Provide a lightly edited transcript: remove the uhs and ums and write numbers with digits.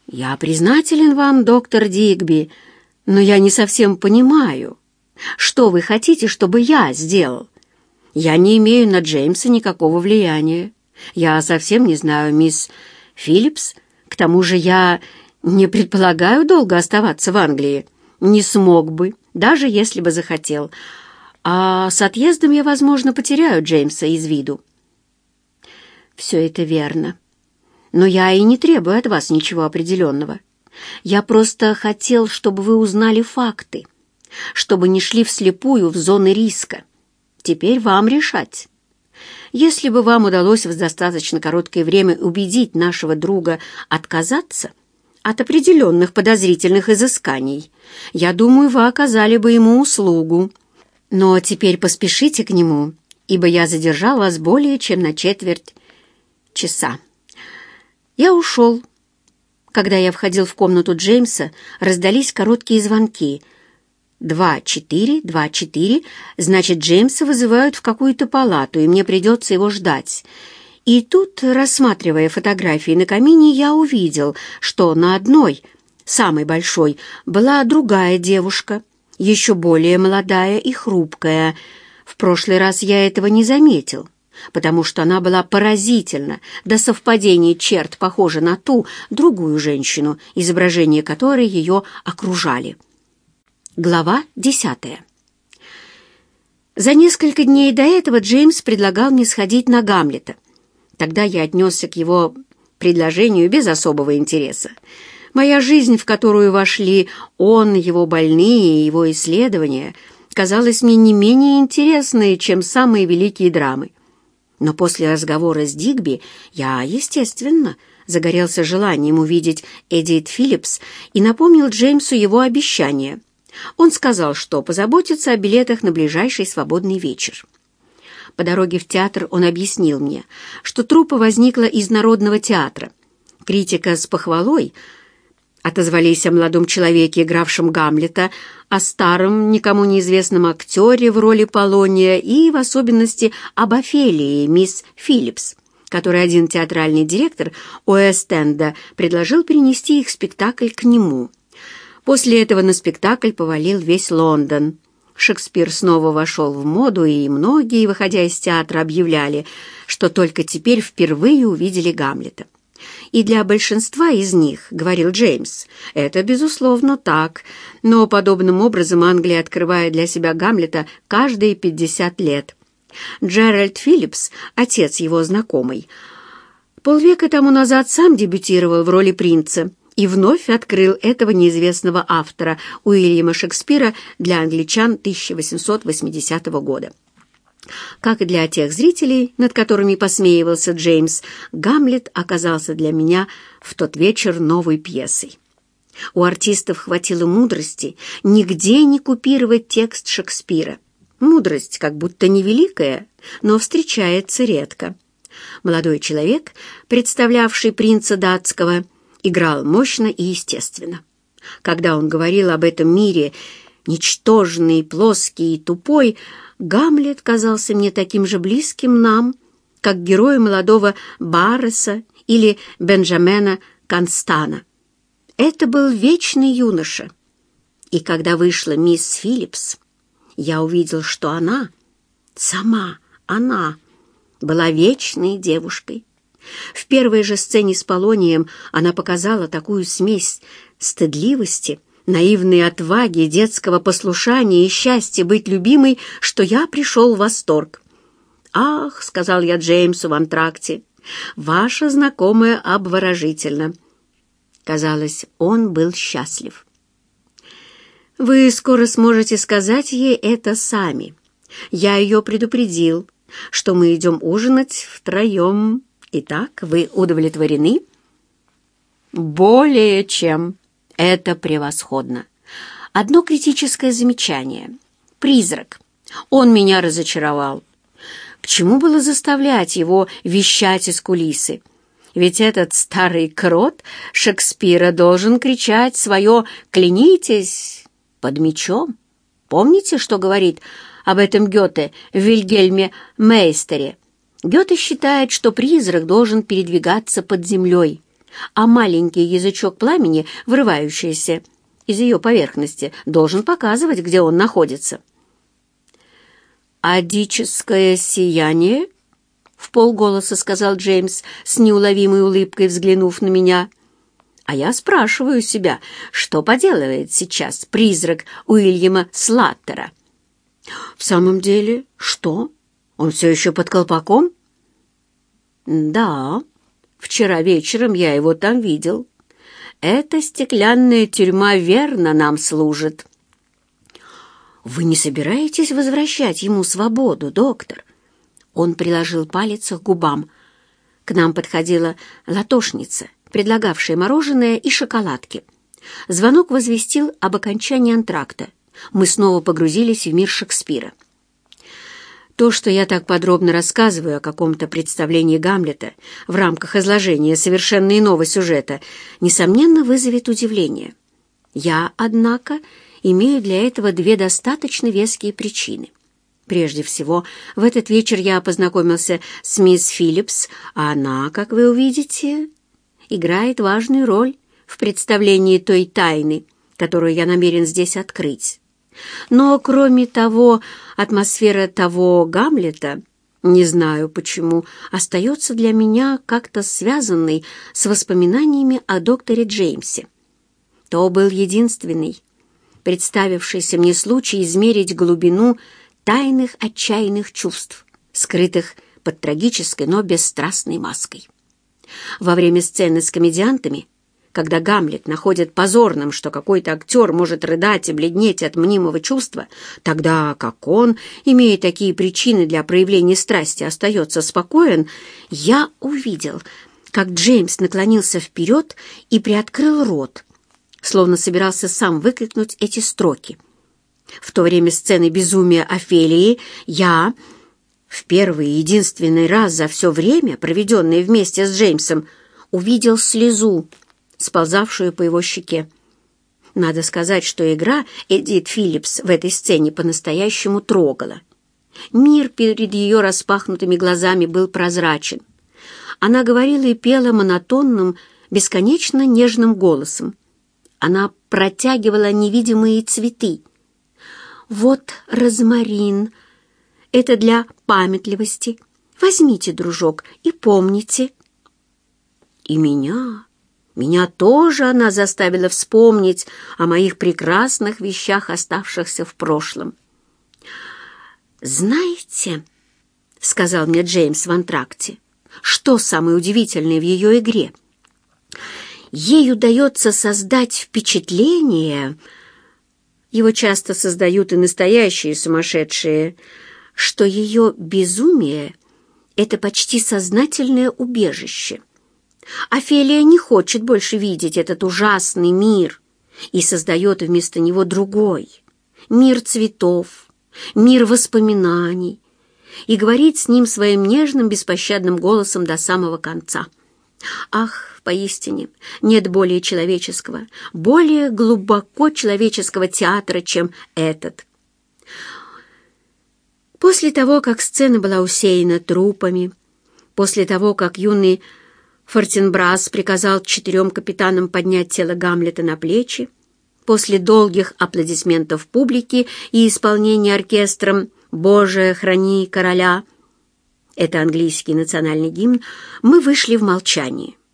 «Я признателен вам, доктор Дигби, но я не совсем понимаю, что вы хотите, чтобы я сделал? Я не имею на Джеймса никакого влияния. Я совсем не знаю мисс Филлипс. К тому же я не предполагаю долго оставаться в Англии. Не смог бы, даже если бы захотел. А с отъездом я, возможно, потеряю Джеймса из виду». «Все это верно. Но я и не требую от вас ничего определенного. Я просто хотел, чтобы вы узнали факты, чтобы не шли вслепую в зоны риска. Теперь вам решать. Если бы вам удалось в достаточно короткое время убедить нашего друга отказаться от определенных подозрительных изысканий, я думаю, вы оказали бы ему услугу. Но теперь поспешите к нему, ибо я задержал вас более чем на четверть часа». Я ушел. Когда я входил в комнату Джеймса, раздались короткие звонки. 2-4, 2-4, значит, Джеймса вызывают в какую-то палату, и мне придется его ждать. И тут, рассматривая фотографии на камине, я увидел, что на одной, самой большой, была другая девушка, еще более молодая и хрупкая. В прошлый раз я этого не заметил, потому что она была поразительна, до совпадения черт похожа на ту, другую женщину, изображение которой ее окружали. Глава 10. За несколько дней до этого Джеймс предлагал мне сходить на Гамлета. Тогда я отнесся к его предложению без особого интереса. Моя жизнь, в которую вошли он, его больные и его исследования, казалась мне не менее интересной, чем самые великие драмы. Но после разговора с Дигби я, естественно, загорелся желанием увидеть Эдит Филлипс и напомнил Джеймсу его обещание. Он сказал, что позаботится о билетах на ближайший свободный вечер. По дороге в театр он объяснил мне, что труппа возникла из Народного театра. Критика с похвалой отозвались о молодом человеке, игравшем Гамлета, о старом, никому неизвестном актере в роли Полония и, в особенности, об Офелии, мисс Филлипс, которой один театральный директор Уэст-Энда предложил перенести их спектакль к нему. После этого на спектакль повалил весь Лондон. Шекспир снова вошел в моду, и многие, выходя из театра, объявляли, что только теперь впервые увидели Гамлета. И для большинства из них, говорил Джеймс, это, безусловно, так, но подобным образом Англия открывает для себя Гамлета каждые 50 лет. Джеральд Филлипс, отец его знакомый, полвека тому назад сам дебютировал в роли принца и вновь открыл этого неизвестного автора Уильяма Шекспира для англичан 1880 года. Как и для тех зрителей, над которыми посмеивался Джеймс, «Гамлет» оказался для меня в тот вечер новой пьесой. У артистов хватило мудрости нигде не копировать текст Шекспира. Мудрость как будто невеликая, но встречается редко. Молодой человек, представлявший принца датского, играл мощно и естественно. Когда он говорил об этом мире, ничтожный, плоский и тупой, Гамлет казался мне таким же близким нам, как герои молодого Барреса или Бенджамена Констана. Это был вечный юноша. И когда вышла мисс Филлипс, я увидел, что она, сама она, была вечной девушкой. В первой же сцене с Полонием она показала такую смесь стыдливости, наивной отваги, детского послушания и счастья быть любимой, что я пришел в восторг. «Ах», — сказал я Джеймсу в антракте, — «ваша знакомая обворожительна». Казалось, он был счастлив. «Вы скоро сможете сказать ей это сами. Я ее предупредил, что мы идем ужинать втроем. Итак, вы удовлетворены?» «Более чем. Это превосходно. Одно критическое замечание. Призрак. Он меня разочаровал. К чему было заставлять его вещать из кулисы? Ведь этот старый крот Шекспира должен кричать свое «клянитесь» под мечом. Помните, что говорит об этом Гёте в Вильгельме Мейстере? Гёте считает, что призрак должен передвигаться под землей. а маленький язычок пламени, вырывающийся из ее поверхности, должен показывать, где он находится. «Адическое сияние?» — вполголоса сказал Джеймс, с неуловимой улыбкой взглянув на меня. «А я спрашиваю себя, что поделывает сейчас призрак Уильяма Слаттера?» «В самом деле, что? Он все еще под колпаком?» «Да, вчера вечером я его там видел. Эта стеклянная тюрьма верно нам служит». «Вы не собираетесь возвращать ему свободу, доктор?» Он приложил палец к губам. К нам подходила латошница, предлагавшая мороженое и шоколадки. Звонок возвестил об окончании антракта. Мы снова погрузились в мир Шекспира. То, что я так подробно рассказываю о каком-то представлении Гамлета в рамках изложения совершенно иного сюжета, несомненно, вызовет удивление. Я, однако, имею для этого две достаточно веские причины. Прежде всего, в этот вечер я познакомился с мисс Филлипс, а она, как вы увидите, играет важную роль в представлении той тайны, которую я намерен здесь открыть. Но, кроме того, атмосфера того Гамлета, не знаю почему, остается для меня как-то связанной с воспоминаниями о докторе Джеймсе. То был единственный представившийся мне случай измерить глубину тайных отчаянных чувств, скрытых под трагической, но бесстрастной маской. Во время сцены с комедиантами, когда Гамлет находит позорным, что какой-то актер может рыдать и бледнеть от мнимого чувства, тогда как он, имея такие причины для проявления страсти, остается спокоен, я увидел, как Джеймс наклонился вперед и приоткрыл рот, словно собирался сам выкрикнуть эти строки. В то время сцены безумия Офелии я, в первый и единственный раз за все время, проведенное вместе с Джеймсом, увидел слезу, сползавшую по его щеке. Надо сказать, что игра Эдит Филлипс в этой сцене по-настоящему трогала. Мир перед ее распахнутыми глазами был прозрачен. Она говорила и пела монотонным, бесконечно нежным голосом. Она протягивала невидимые цветы. «Вот розмарин. Это для памятливости. Возьмите, дружок, и помните». И меня тоже она заставила вспомнить о моих прекрасных вещах, оставшихся в прошлом. «Знаете, — сказал мне Джеймс в антракте, — что самое удивительное в ее игре? Ей удается создать впечатление, его часто создают и настоящие сумасшедшие, что ее безумие — это почти сознательное убежище. Офелия не хочет больше видеть этот ужасный мир и создает вместо него другой, мир цветов, мир воспоминаний, и говорит с ним своим нежным, беспощадным голосом до самого конца. Ах, поистине, нет более человеческого, более глубоко человеческого театра, чем этот. После того, как сцена была усеяна трупами, после того, как юный Фортенбрас приказал 4 капитанам поднять тело Гамлета на плечи, после долгих аплодисментов публики и исполнения оркестром «Боже, храни короля», это английский национальный гимн, мы вышли в молчании.